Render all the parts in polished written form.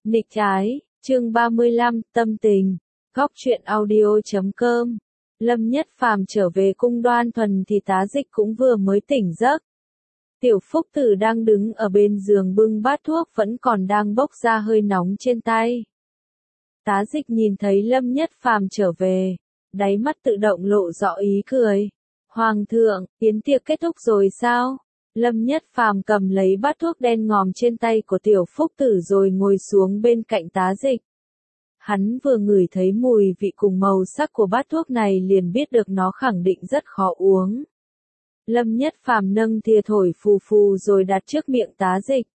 Nghịch trái, chương 35, tâm tình, góc truyện audio.com. Lâm Nhất Phàm trở về cung Đoan Thuần thì Tá Dịch cũng vừa mới tỉnh giấc. Tiểu Phúc Tử đang đứng ở bên giường bưng bát thuốc vẫn còn đang bốc ra hơi nóng trên tay. Tá Dịch nhìn thấy Lâm Nhất Phàm trở về, đáy mắt tự động lộ rõ ý cười. Hoàng thượng, yến tiệc kết thúc rồi sao? Lâm Nhất Phàm cầm lấy bát thuốc đen ngòm trên tay của Tiểu Phúc Tử rồi ngồi xuống bên cạnh Tá Dịch. Hắn vừa ngửi thấy mùi vị cùng màu sắc của bát thuốc này liền biết được nó khẳng định rất khó uống. Lâm Nhất Phàm nâng thìa thổi phù phù rồi đặt trước miệng Tá Dịch.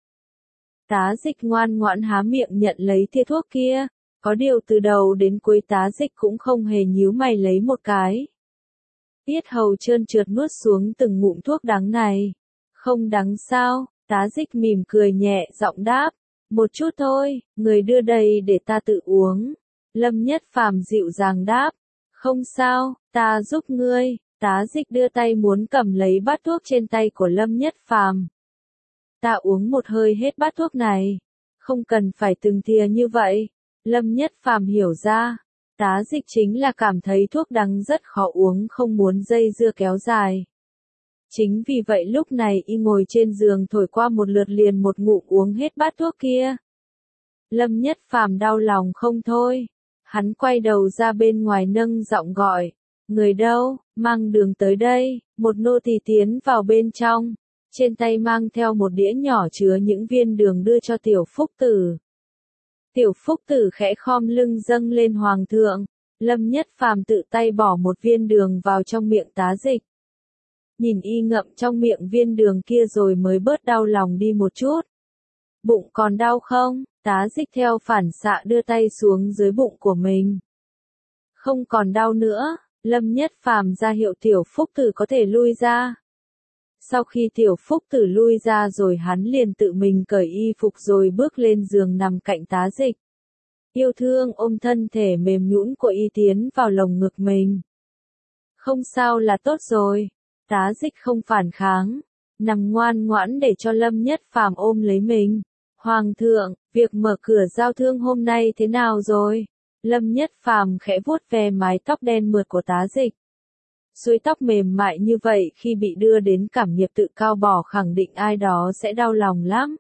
Tá Dịch ngoan ngoãn há miệng nhận lấy thìa thuốc kia, có điều từ đầu đến cuối Tá Dịch cũng không hề nhíu mày lấy một cái. Yết hầu trơn trượt nuốt xuống từng ngụm thuốc đắng này. Không đắng sao? Tá Dịch mỉm cười nhẹ giọng đáp. Một chút thôi, người đưa đây để ta tự uống. Lâm Nhất Phàm dịu dàng đáp. Không sao, ta giúp ngươi. Tá Dịch đưa tay muốn cầm lấy bát thuốc trên tay của Lâm Nhất Phàm. Ta uống một hơi hết bát thuốc này. Không cần phải từng thìa như vậy. Lâm Nhất Phàm hiểu ra. Tá Dịch chính là cảm thấy thuốc đắng rất khó uống không muốn dây dưa kéo dài. Chính vì vậy lúc này y ngồi trên giường thổi qua một lượt liền một ngụm uống hết bát thuốc kia. Lâm Nhất Phàm đau lòng không thôi. Hắn quay đầu ra bên ngoài nâng giọng gọi. Người đâu, mang đường tới đây. Một nô tỳ tiến vào bên trong. Trên tay mang theo một đĩa nhỏ chứa những viên đường đưa cho Tiểu Phúc Tử. Tiểu Phúc Tử khẽ khom lưng dâng lên Hoàng thượng. Lâm Nhất Phàm tự tay bỏ một viên đường vào trong miệng Tá Dịch. Nhìn y ngậm trong miệng viên đường kia rồi mới bớt đau lòng đi một chút. Bụng còn đau không? Tá Dịch theo phản xạ đưa tay xuống dưới bụng của mình. Không còn đau nữa, Lâm Nhất Phàm ra hiệu Tiểu Phúc Tử có thể lui ra. Sau khi Tiểu Phúc Tử lui ra rồi hắn liền tự mình cởi y phục rồi bước lên giường nằm cạnh Tá Dịch. Yêu thương ôm thân thể mềm nhũn của y tiến vào lồng ngực mình. Không sao là tốt rồi. Tá Dịch không phản kháng, nằm ngoan ngoãn để cho Lâm Nhất Phàm ôm lấy mình. Hoàng thượng, việc mở cửa giao thương hôm nay thế nào rồi? Lâm Nhất Phàm khẽ vuốt ve mái tóc đen mượt của Tá Dịch. Suối tóc mềm mại như vậy khi bị đưa đến cảm nghiệp tự cao bỏ khẳng định ai đó sẽ đau lòng lắm.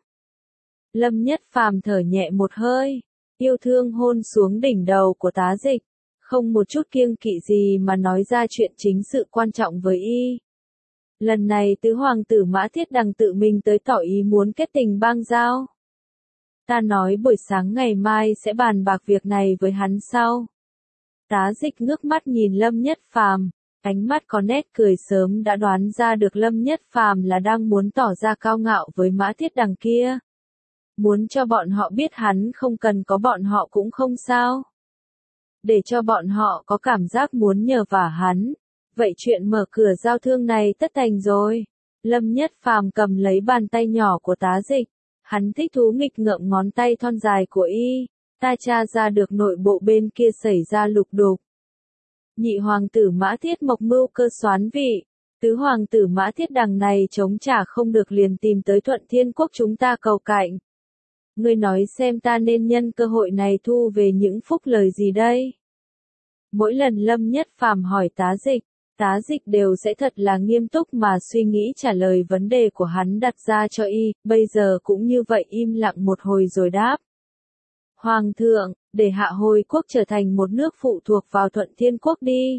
Lâm Nhất Phàm thở nhẹ một hơi, yêu thương hôn xuống đỉnh đầu của Tá Dịch, không một chút kiêng kỵ gì mà nói ra chuyện chính sự quan trọng với y. Lần này tứ hoàng tử Mã Thiết Đằng tự mình tới tỏ ý muốn kết tình bang giao. Ta nói buổi sáng ngày mai sẽ bàn bạc việc này với hắn sau. Tá Dịch ngước mắt nhìn Lâm Nhất Phàm, ánh mắt có nét cười sớm đã đoán ra được Lâm Nhất Phàm là đang muốn tỏ ra cao ngạo với Mã Thiết Đằng kia. Muốn cho bọn họ biết hắn không cần có bọn họ cũng không sao. Để cho bọn họ có cảm giác muốn nhờ vả hắn. Vậy chuyện mở cửa giao thương này tất thành rồi. Lâm Nhất Phàm cầm lấy bàn tay nhỏ của Tá Dịch. Hắn thích thú nghịch ngợm ngón tay thon dài của y. Ta tra ra được nội bộ bên kia xảy ra lục đục. Nhị hoàng tử Mã Thiết Mộc mưu cơ soán vị. Tứ hoàng tử Mã Thiết Đằng này chống trả không được liền tìm tới Thuận Thiên Quốc chúng ta cầu cạnh. Ngươi nói xem ta nên nhân cơ hội này thu về những phúc lời gì đây? Mỗi lần Lâm Nhất Phàm hỏi Tá Dịch, Tá Dịch đều sẽ thật là nghiêm túc mà suy nghĩ trả lời vấn đề của hắn đặt ra cho y, bây giờ cũng như vậy im lặng một hồi rồi đáp. Hoàng thượng, để Hạ Hồi Quốc trở thành một nước phụ thuộc vào Thuận Thiên Quốc đi.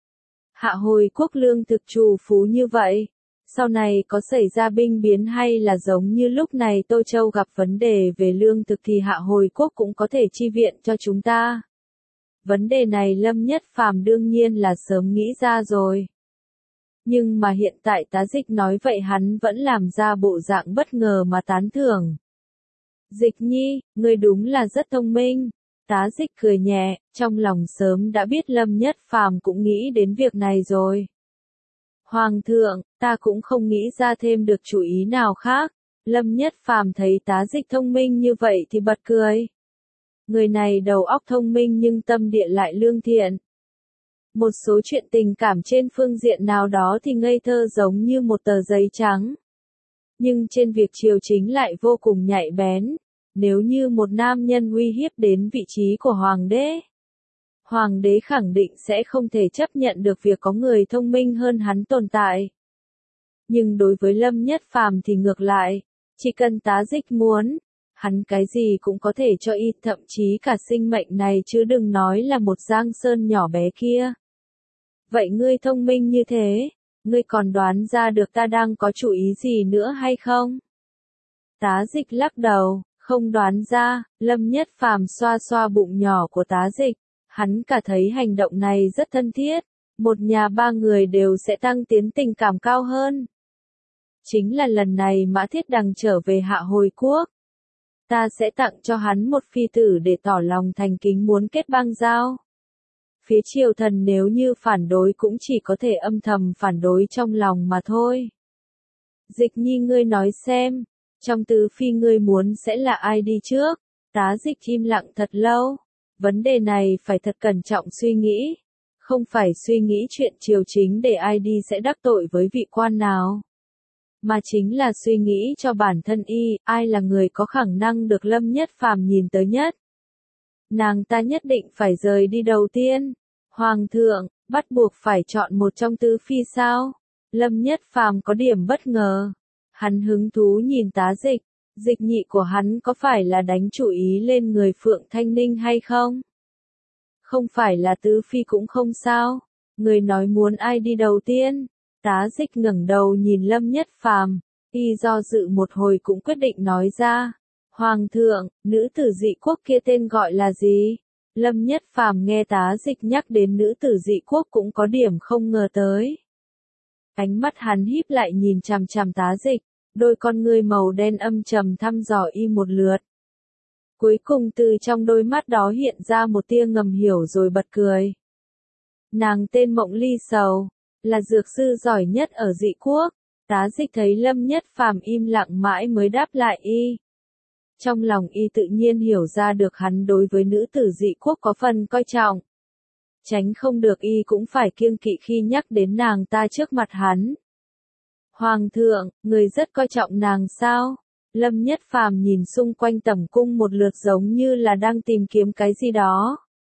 Hạ Hồi Quốc lương thực trù phú như vậy, sau này có xảy ra binh biến hay là giống như lúc này Tô Châu gặp vấn đề về lương thực thì Hạ Hồi Quốc cũng có thể chi viện cho chúng ta. Vấn đề này Lâm Nhất Phàm đương nhiên là sớm nghĩ ra rồi. Nhưng mà hiện tại Tá Dịch nói vậy hắn vẫn làm ra bộ dạng bất ngờ mà tán thưởng. Dịch nhi, ngươi đúng là rất thông minh. Tá Dịch cười nhẹ, trong lòng sớm đã biết Lâm Nhất Phàm cũng nghĩ đến việc này rồi. Hoàng thượng, ta cũng không nghĩ ra thêm được chủ ý nào khác. Lâm Nhất Phàm thấy Tá Dịch thông minh như vậy thì bật cười. Người này đầu óc thông minh nhưng tâm địa lại lương thiện. Một số chuyện tình cảm trên phương diện nào đó thì ngây thơ giống như một tờ giấy trắng. Nhưng trên việc triều chính lại vô cùng nhạy bén. nếu như một nam nhân uy hiếp đến vị trí của hoàng đế khẳng định sẽ không thể chấp nhận được việc có người thông minh hơn hắn tồn tại. Nhưng đối với Lâm Nhất Phàm thì ngược lại, chỉ cần Tá Dịch muốn, hắn cái gì cũng có thể cho y, thậm chí cả sinh mệnh này chứ đừng nói là một giang sơn nhỏ bé kia. Vậy ngươi thông minh như thế, ngươi còn đoán ra được ta đang có chủ ý gì nữa hay không? Tá Dịch lắc đầu, không đoán ra. Lâm Nhất Phàm xoa xoa bụng nhỏ của Tá Dịch, hắn cả thấy hành động này rất thân thiết, một nhà ba người đều sẽ tăng tiến tình cảm cao hơn. Chính là lần này Mã Thiết Đằng trở về Hạ Hồi Quốc, ta sẽ tặng cho hắn một phi tử để tỏ lòng thành kính muốn kết bang giao. Phía triều thần nếu như phản đối cũng chỉ có thể âm thầm phản đối trong lòng mà thôi. Dịch Nhi ngươi nói xem, trong tứ phi ngươi muốn sẽ là ai đi trước? Tá Dịch im lặng thật lâu. Vấn đề này phải thật cẩn trọng suy nghĩ. Không phải suy nghĩ chuyện triều chính để ai đi sẽ đắc tội với vị quan nào. Mà chính là suy nghĩ cho bản thân y, ai là người có khả năng được Lâm Nhất Phàm nhìn tới nhất. Nàng ta nhất định phải rời đi đầu tiên. Hoàng thượng, bắt buộc phải chọn một trong tứ phi sao? Lâm Nhất Phàm có điểm bất ngờ. Hắn hứng thú nhìn Tá Dịch, Dịch Nhị của hắn có phải là đánh chủ ý lên người Phượng Thanh Ninh hay không? Không phải là tứ phi cũng không sao. Người nói muốn ai đi đầu tiên? Tá Dịch ngẩng đầu nhìn Lâm Nhất Phàm, y do dự một hồi cũng quyết định nói ra. Hoàng thượng, nữ tử dị quốc kia tên gọi là gì? Lâm Nhất Phàm nghe Tá Dịch nhắc đến nữ tử dị quốc cũng có điểm không ngờ tới. Ánh mắt hắn híp lại nhìn chằm chằm Tá Dịch, đôi con ngươi màu đen âm trầm thăm dò y một lượt. Cuối cùng từ trong đôi mắt đó hiện ra một tia ngầm hiểu rồi bật cười. Nàng tên Mộng Ly Sầu, là dược sư giỏi nhất ở dị quốc. Tá Dịch thấy Lâm Nhất Phàm im lặng mãi mới đáp lại y. Trong lòng y tự nhiên hiểu ra được hắn đối với nữ tử dị quốc có phần coi trọng. Tránh không được y cũng phải kiêng kỵ khi nhắc đến nàng ta trước mặt hắn. Hoàng thượng, người rất coi trọng nàng sao? Lâm Nhất Phàm nhìn xung quanh tẩm cung một lượt giống như là đang tìm kiếm cái gì đó.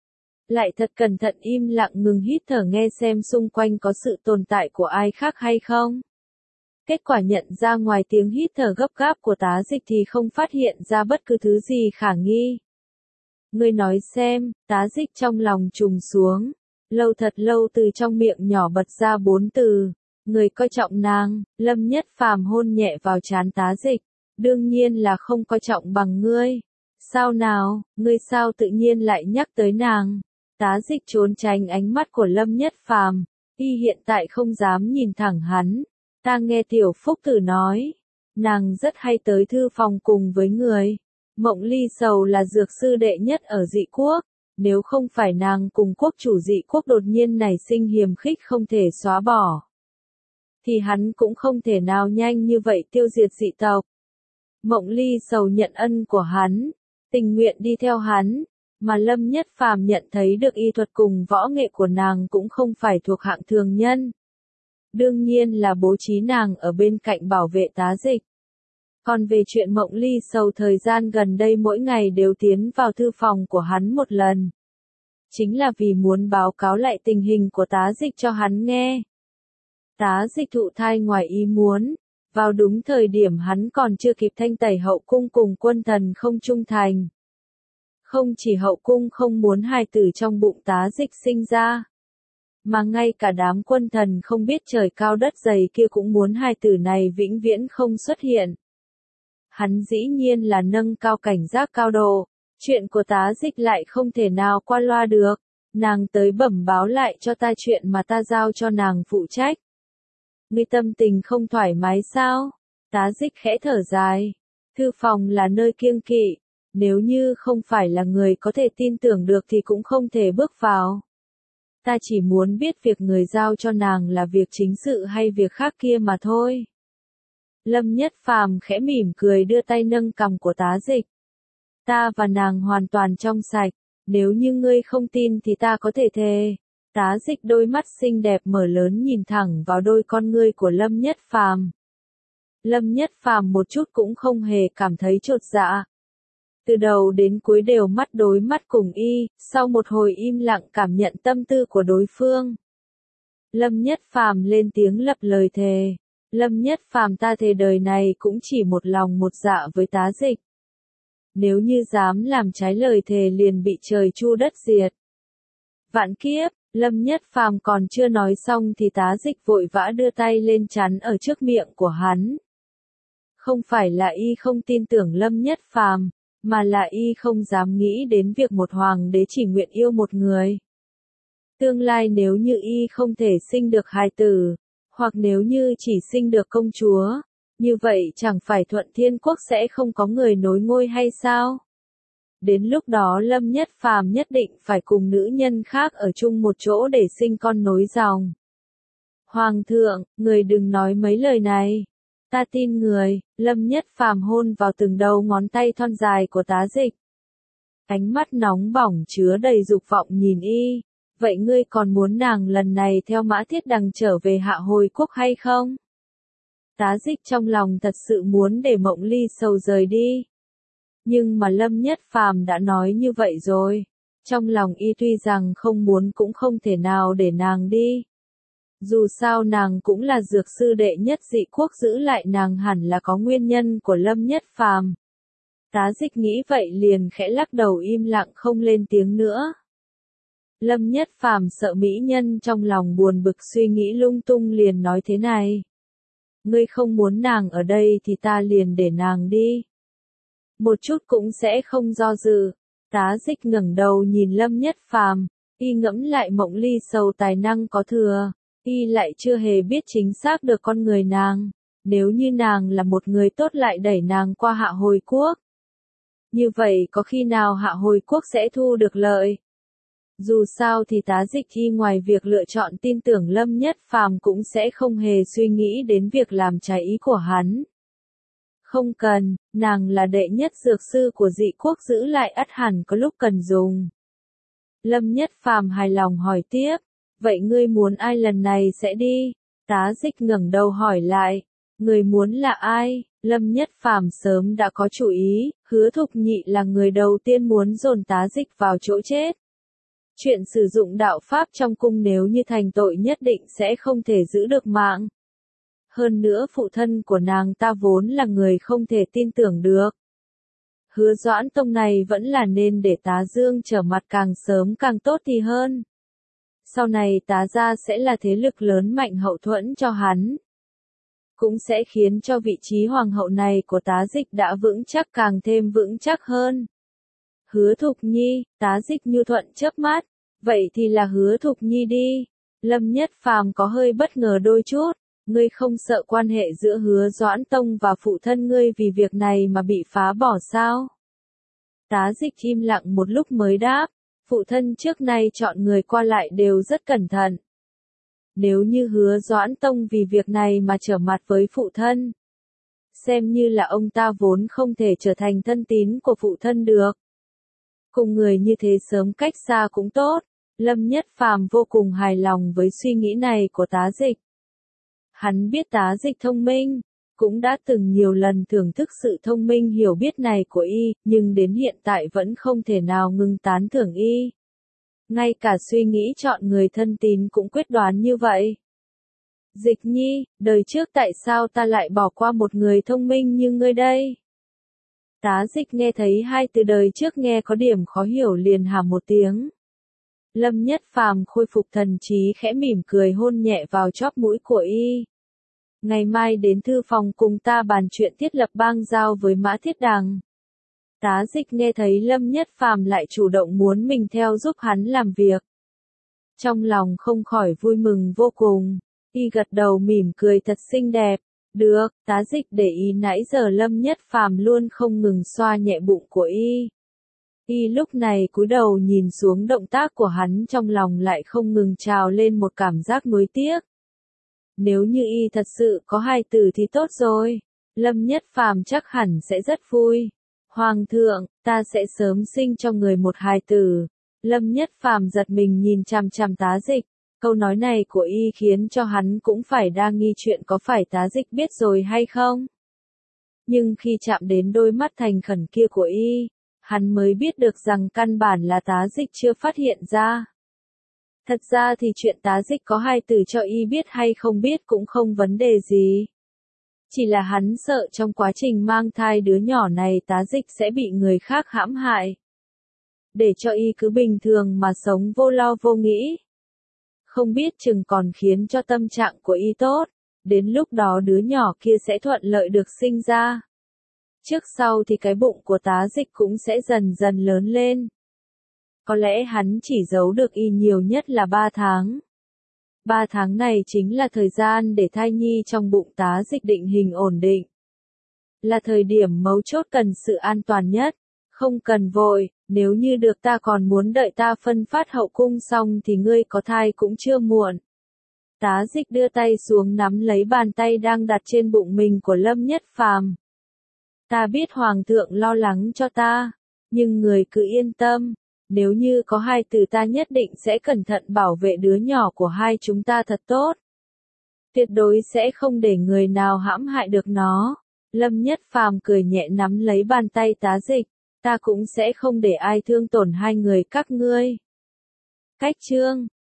Lại thật cẩn thận im lặng ngừng hít thở nghe xem xung quanh có sự tồn tại của ai khác hay không. Kết quả nhận ra ngoài tiếng hít thở gấp gáp của Tá Dịch thì không phát hiện ra bất cứ thứ gì khả nghi. Ngươi nói xem, Tá Dịch trong lòng trùng xuống. Lâu thật lâu từ trong miệng nhỏ bật ra 4 từ. Người coi trọng nàng. Lâm Nhất Phàm hôn nhẹ vào trán Tá Dịch. Đương nhiên là không coi trọng bằng ngươi. Sao nào, ngươi sao tự nhiên lại nhắc tới nàng? Tá Dịch trốn tránh ánh mắt của Lâm Nhất Phàm, y hiện tại không dám nhìn thẳng hắn. Ta nghe Tiểu Phúc Tử nói, nàng rất hay tới thư phòng cùng với người. Mộng Ly Sầu là dược sư đệ nhất ở dị quốc, nếu không phải nàng cùng quốc chủ dị quốc đột nhiên nảy sinh hiềm khích không thể xóa bỏ, thì hắn cũng không thể nào nhanh như vậy tiêu diệt dị tộc. Mộng Ly Sầu nhận ân của hắn, tình nguyện đi theo hắn, mà Lâm Nhất Phàm nhận thấy được y thuật cùng võ nghệ của nàng cũng không phải thuộc hạng thường nhân. Đương nhiên là bố trí nàng ở bên cạnh bảo vệ Tá Dịch. Còn về chuyện Mộng Ly Sầu thời gian gần đây mỗi ngày đều tiến vào thư phòng của hắn một lần. Chính là vì muốn báo cáo lại tình hình của Tá Dịch cho hắn nghe. Tá Dịch thụ thai ngoài ý muốn, vào đúng thời điểm hắn còn chưa kịp thanh tẩy hậu cung cùng quân thần không trung thành. Không chỉ hậu cung không muốn hài tử trong bụng Tá Dịch sinh ra, mà ngay cả đám quân thần không biết trời cao đất dày kia cũng muốn hài tử này vĩnh viễn không xuất hiện. Hắn dĩ nhiên là nâng cao cảnh giác cao độ, chuyện của Tá Dịch lại không thể nào qua loa được, nàng tới bẩm báo lại cho ta chuyện mà ta giao cho nàng phụ trách. Ngươi tâm tình không thoải mái sao? Tá Dịch khẽ thở dài, thư phòng là nơi kiêng kỵ, nếu như không phải là người có thể tin tưởng được thì cũng không thể bước vào. Ta chỉ muốn biết việc người giao cho nàng là việc chính sự hay việc khác kia mà thôi. Lâm Nhất Phàm khẽ mỉm cười đưa tay nâng cằm của Tá Dịch. Ta và nàng hoàn toàn trong sạch, nếu như ngươi không tin thì ta có thể thề. Tá Dịch đôi mắt xinh đẹp mở lớn nhìn thẳng vào đôi con ngươi của Lâm Nhất Phàm. Lâm Nhất Phàm một chút cũng không hề cảm thấy chột dạ. Từ đầu đến cuối đều mắt đối mắt cùng y, sau một hồi im lặng cảm nhận tâm tư của đối phương. Lâm Nhất Phàm lên tiếng lập lời thề. Lâm Nhất Phàm ta thề đời này cũng chỉ một lòng một dạ với Tá Dịch. Nếu như dám làm trái lời thề liền bị trời chu đất diệt. Vạn kiếp, Lâm Nhất Phàm còn chưa nói xong thì Tá Dịch vội vã đưa tay lên chắn ở trước miệng của hắn. Không phải là y không tin tưởng Lâm Nhất Phàm, mà là y không dám nghĩ đến việc một hoàng đế chỉ nguyện yêu một người. Tương lai nếu như y không thể sinh được hài tử, hoặc nếu như chỉ sinh được công chúa, như vậy chẳng phải Thuận Thiên Quốc sẽ không có người nối ngôi hay sao? Đến lúc đó Lâm Nhất Phàm nhất định phải cùng nữ nhân khác ở chung một chỗ để sinh con nối dòng. Hoàng thượng, người đừng nói mấy lời này. Ta tin người. Lâm Nhất Phàm hôn vào từng đầu ngón tay thon dài của Tá Dịch. Ánh mắt nóng bỏng chứa đầy dục vọng nhìn y. Vậy ngươi còn muốn nàng lần này theo Mã Thiết Đằng trở về Hạ Hồi Quốc hay không? Tá Dịch trong lòng thật sự muốn để Mộng Ly Sầu rời đi. Nhưng mà Lâm Nhất Phàm đã nói như vậy rồi. Trong lòng y tuy rằng không muốn cũng không thể nào để nàng đi. Dù sao nàng cũng là dược sư đệ nhất Dị Quốc, giữ lại nàng hẳn là có nguyên nhân của Lâm Nhất Phàm. Tá Dịch nghĩ vậy liền khẽ lắc đầu im lặng không lên tiếng nữa. Lâm Nhất Phàm sợ mỹ nhân trong lòng buồn bực suy nghĩ lung tung liền nói thế này. Ngươi không muốn nàng ở đây thì ta liền để nàng đi. Một chút cũng sẽ không do dự. Tá Dịch ngẩng đầu nhìn Lâm Nhất Phàm, y ngẫm lại Mộng Ly Sầu tài năng có thừa, y lại chưa hề biết chính xác được con người nàng. Nếu như nàng là một người tốt lại đẩy nàng qua Hạ Hồi Quốc, như vậy có khi nào Hạ Hồi Quốc sẽ thu được lợi? Dù sao thì Tá Dịch y ngoài việc lựa chọn tin tưởng Lâm Nhất Phàm cũng sẽ không hề suy nghĩ đến việc làm trái ý của hắn. Không cần, nàng là đệ nhất dược sư của Dị Quốc, giữ lại ắt hẳn có lúc cần dùng. Lâm Nhất Phàm hài lòng hỏi tiếp, vậy ngươi muốn ai lần này sẽ đi? Tá Dịch ngẩng đầu hỏi lại, người muốn là ai? Lâm Nhất Phàm sớm đã có chủ ý, Hứa Thục Nhị là người đầu tiên muốn dồn Tá Dịch vào chỗ chết. Chuyện sử dụng đạo pháp trong cung nếu như thành tội nhất định sẽ không thể giữ được mạng. Hơn nữa phụ thân của nàng ta vốn là người không thể tin tưởng được. Hứa Doãn Tông này vẫn là nên để Tá Dương trở mặt càng sớm càng tốt thì hơn. Sau này Tá gia sẽ là thế lực lớn mạnh hậu thuẫn cho hắn. Cũng sẽ khiến cho vị trí hoàng hậu này của Tá Dịch đã vững chắc càng thêm vững chắc hơn. Hứa Thục Nhi, Tá Dịch nhu thuận chớp mắt, vậy thì là Hứa Thục Nhi đi. Lâm Nhất Phàm có hơi bất ngờ đôi chút, ngươi không sợ quan hệ giữa Hứa Doãn Tông và phụ thân ngươi vì việc này mà bị phá bỏ sao? Tá Dịch im lặng một lúc mới đáp, phụ thân trước nay chọn người qua lại đều rất cẩn thận. Nếu như Hứa Doãn Tông vì việc này mà trở mặt với phụ thân, xem như là ông ta vốn không thể trở thành thân tín của phụ thân được. Cùng người như thế sớm cách xa cũng tốt. Lâm Nhất Phàm vô cùng hài lòng với suy nghĩ này của Tá Dịch. Hắn biết Tá Dịch thông minh, cũng đã từng nhiều lần thưởng thức sự thông minh hiểu biết này của y, nhưng đến hiện tại vẫn không thể nào ngừng tán thưởng y. Ngay cả suy nghĩ chọn người thân tín cũng quyết đoán như vậy. Dịch Nhi, đời trước tại sao ta lại bỏ qua một người thông minh như ngươi đây? Tá Dịch nghe thấy hai từ đời trước nghe có điểm khó hiểu liền hả một tiếng. Lâm Nhất Phàm khôi phục thần trí khẽ mỉm cười hôn nhẹ vào chóp mũi của y. Ngày mai đến thư phòng cùng ta bàn chuyện thiết lập bang giao với Mã Thiết Đằng. Tá Dịch nghe thấy Lâm Nhất Phàm lại chủ động muốn mình theo giúp hắn làm việc. Trong lòng không khỏi vui mừng vô cùng, y gật đầu mỉm cười thật xinh đẹp. Được, Tá Dịch để ý nãy giờ Lâm Nhất Phàm luôn không ngừng xoa nhẹ bụng của y. Y lúc này cúi đầu nhìn xuống động tác của hắn trong lòng lại không ngừng trào lên một cảm giác nuối tiếc. Nếu như y thật sự có hài tử thì tốt rồi, Lâm Nhất Phàm chắc hẳn sẽ rất vui. Hoàng thượng, ta sẽ sớm sinh cho người một hài tử. Lâm Nhất Phàm giật mình nhìn chằm chằm Tá Dịch. Câu nói này của y khiến cho hắn cũng phải đa nghi chuyện có phải Tá Dịch biết rồi hay không. Nhưng khi chạm đến đôi mắt thành khẩn kia của y, hắn mới biết được rằng căn bản là Tá Dịch chưa phát hiện ra. Thật ra thì chuyện Tá Dịch có hai từ cho y biết hay không biết cũng không vấn đề gì. Chỉ là hắn sợ trong quá trình mang thai đứa nhỏ này Tá Dịch sẽ bị người khác hãm hại. Để cho y cứ bình thường mà sống vô lo vô nghĩ. Không biết chừng còn khiến cho tâm trạng của y tốt, đến lúc đó đứa nhỏ kia sẽ thuận lợi được sinh ra. Trước sau thì cái bụng của Tá Dịch cũng sẽ dần dần lớn lên. Có lẽ hắn chỉ giấu được y nhiều nhất là 3 tháng. 3 tháng này chính là thời gian để thai nhi trong bụng Tá Dịch định hình ổn định. Là thời điểm mấu chốt cần sự an toàn nhất. Không cần vội, nếu như được ta còn muốn đợi ta phân phát hậu cung xong thì ngươi có thai cũng chưa muộn. Tá Dịch đưa tay xuống nắm lấy bàn tay đang đặt trên bụng mình của Lâm Nhất Phàm. Ta biết Hoàng thượng lo lắng cho ta, nhưng người cứ yên tâm, nếu như có hai từ ta nhất định sẽ cẩn thận bảo vệ đứa nhỏ của hai chúng ta thật tốt. Tuyệt đối sẽ không để người nào hãm hại được nó. Lâm Nhất Phàm cười nhẹ nắm lấy bàn tay Tá Dịch, ta cũng sẽ không để ai thương tổn hai người các ngươi. Cách chương